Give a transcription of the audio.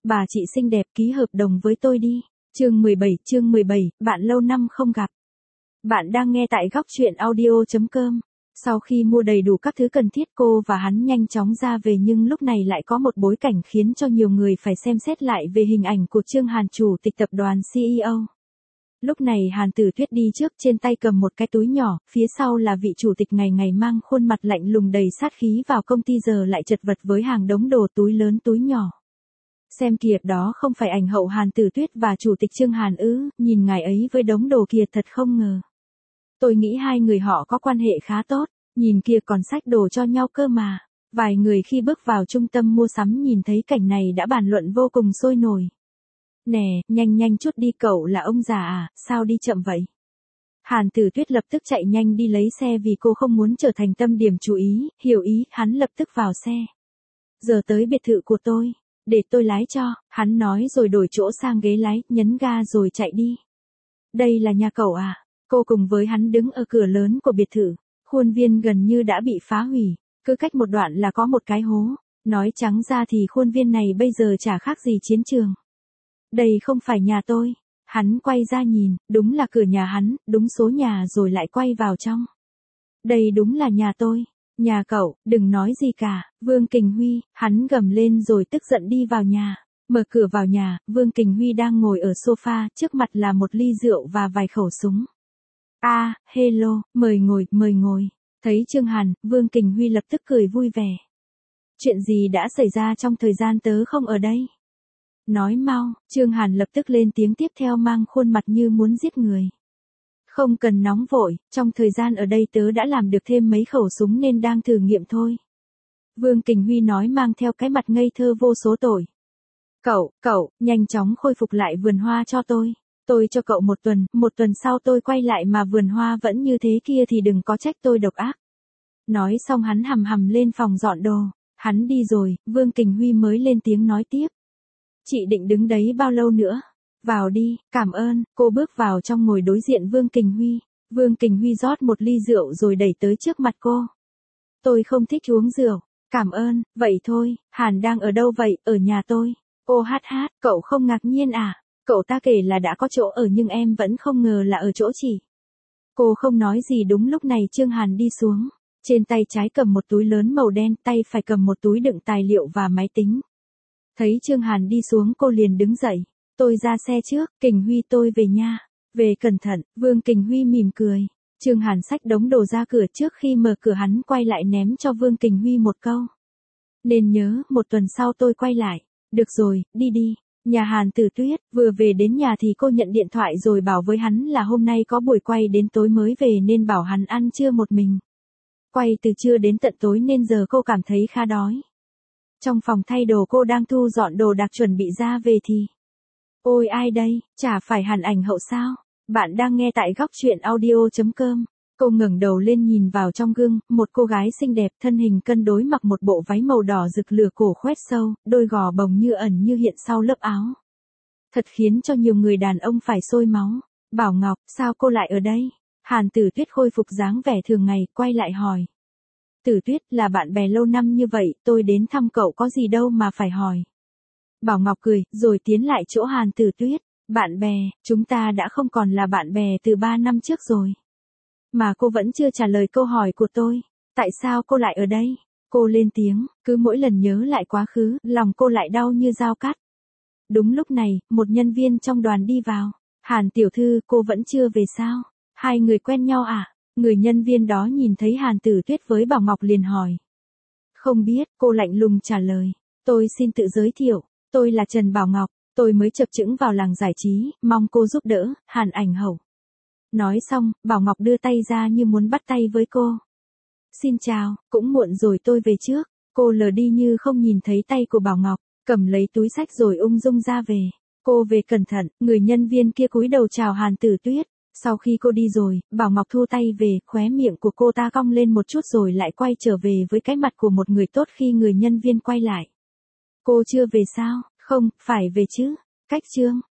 Bà chị xinh đẹp ký hợp đồng với tôi đi. Chương 17, bạn lâu năm không gặp. Bạn đang nghe tại góc truyện audio.com. Sau khi mua đầy đủ các thứ cần thiết cô và hắn nhanh chóng ra về, nhưng lúc này lại có một bối cảnh khiến cho nhiều người phải xem xét lại về hình ảnh của Chương Hàn, chủ tịch tập đoàn CEO. Lúc này Hàn Tử Tuyết đi trước, trên tay cầm một cái túi nhỏ, phía sau là vị chủ tịch ngày ngày mang khuôn mặt lạnh lùng đầy sát khí vào công ty, giờ lại chật vật với hàng đống đồ, túi lớn túi nhỏ. Xem kìa, đó không phải ảnh hậu Hàn Tử Tuyết và chủ tịch Chương Hàn ư? Nhìn ngài ấy với đống đồ kia thật không ngờ. Tôi nghĩ hai người họ có quan hệ khá tốt, nhìn kia còn xách đồ cho nhau cơ mà. Vài người khi bước vào trung tâm mua sắm nhìn thấy cảnh này đã bàn luận vô cùng sôi nổi. Nè, nhanh chút đi, cậu là ông già à, sao đi chậm vậy? Hàn Tử Tuyết lập tức chạy nhanh đi lấy xe vì cô không muốn trở thành tâm điểm chú ý, hiểu ý, hắn lập tức vào xe. Giờ tới biệt thự của tôi, để tôi lái cho, hắn nói rồi đổi chỗ sang ghế lái, nhấn ga rồi chạy đi. Đây là nhà cậu à? Cô cùng với hắn đứng ở cửa lớn của biệt thự, khuôn viên gần như đã bị phá hủy, cứ cách một đoạn là có một cái hố, nói trắng ra thì khuôn viên này bây giờ chả khác gì chiến trường. Đây không phải nhà tôi. Hắn quay ra nhìn, đúng là cửa nhà hắn, đúng số nhà, rồi lại quay vào trong. Đây đúng là nhà tôi. Nhà cậu, đừng nói gì cả, Vương Kình Huy, hắn gầm lên rồi tức giận đi vào nhà. Mở cửa vào nhà, Vương Kình Huy đang ngồi ở sofa, trước mặt là một ly rượu và vài khẩu súng. Hello, mời ngồi. Thấy Chương Hàn, Vương Kình Huy lập tức cười vui vẻ. Chuyện gì đã xảy ra trong thời gian tớ không ở đây? Nói mau, Chương Hàn lập tức lên tiếng tiếp theo mang khuôn mặt như muốn giết người. Không cần nóng vội, trong thời gian ở đây tớ đã làm được thêm mấy khẩu súng nên đang thử nghiệm thôi. Vương Kình Huy nói mang theo cái mặt ngây thơ vô số tội. Cậu, nhanh chóng khôi phục lại vườn hoa cho tôi. Tôi cho cậu một tuần sau tôi quay lại mà vườn hoa vẫn như thế kia thì đừng có trách tôi độc ác. Nói xong hắn hầm lên phòng dọn đồ. Hắn đi rồi, Vương Kình Huy mới lên tiếng nói tiếp. Chị định đứng đấy bao lâu nữa? Vào đi, cảm ơn. Cô bước vào trong ngồi đối diện Vương Kình Huy. Vương Kình Huy rót một ly rượu rồi đẩy tới trước mặt cô. Tôi không thích uống rượu. Cảm ơn, vậy thôi. Hàn đang ở đâu vậy? Ở nhà tôi. Ô hát, cậu không ngạc nhiên à? Cậu ta kể là đã có chỗ ở nhưng em vẫn không ngờ là ở chỗ chị. Cô không nói gì. Đúng lúc này Chương Hàn đi xuống. Trên tay trái cầm một túi lớn màu đen, tay phải cầm một túi đựng tài liệu và máy tính. Thấy Chương Hàn đi xuống cô liền đứng dậy. Tôi ra xe trước, Kình Huy tôi về nha. Về cẩn thận, Vương Kình Huy mỉm cười. Chương Hàn xách đống đồ ra cửa, trước khi mở cửa hắn quay lại ném cho Vương Kình Huy một câu. Nên nhớ, một tuần sau tôi quay lại. Được rồi, đi. Nhà Hàn Tử Tuyết, vừa về đến nhà thì cô nhận điện thoại rồi bảo với hắn là hôm nay có buổi quay đến tối mới về nên bảo hắn ăn trưa một mình. Quay từ trưa đến tận tối nên giờ cô cảm thấy khá đói. Trong phòng thay đồ cô đang thu dọn đồ đạc chuẩn bị ra về thì. Ôi ai đây, chả phải Hàn ảnh hậu sao? Bạn đang nghe tại góc truyện audio.com. Cô ngẩng đầu lên nhìn vào trong gương, một cô gái xinh đẹp thân hình cân đối mặc một bộ váy màu đỏ rực lửa cổ khoét sâu, đôi gò bồng như ẩn như hiện sau lớp áo. Thật khiến cho nhiều người đàn ông phải sôi máu. Bảo Ngọc, sao cô lại ở đây? Hàn Tử Tuyết khôi phục dáng vẻ thường ngày, quay lại hỏi. Tử Tuyết, là bạn bè lâu năm như vậy, tôi đến thăm cậu có gì đâu mà phải hỏi. Bảo Ngọc cười, rồi tiến lại chỗ Hàn Tử Tuyết. Bạn bè, chúng ta đã không còn là bạn bè từ 3 năm trước rồi. Mà cô vẫn chưa trả lời câu hỏi của tôi. Tại sao cô lại ở đây? Cô lên tiếng, cứ mỗi lần nhớ lại quá khứ, lòng cô lại đau như dao cắt. Đúng lúc này, một nhân viên trong đoàn đi vào. Hàn tiểu thư, cô vẫn chưa về sao? Hai người quen nhau à? Người nhân viên đó nhìn thấy Hàn Tử Tuyết với Bảo Ngọc liền hỏi. Không biết, cô lạnh lùng trả lời. Tôi xin tự giới thiệu, tôi là Trần Bảo Ngọc, tôi mới chập chững vào làng giải trí, mong cô giúp đỡ, Hàn ảnh hậu. Nói xong, Bảo Ngọc đưa tay ra như muốn bắt tay với cô. Xin chào, cũng muộn rồi tôi về trước. Cô lờ đi như không nhìn thấy tay của Bảo Ngọc, cầm lấy túi xách rồi ung dung ra về. Cô về cẩn thận, người nhân viên kia cúi đầu chào Hàn Tử Tuyết. Sau khi cô đi rồi, Bảo Ngọc thu tay về, khóe miệng của cô ta cong lên một chút rồi lại quay trở về với cái mặt của một người tốt khi người nhân viên quay lại. Cô chưa về sao? Không, phải về chứ. Cách Chương.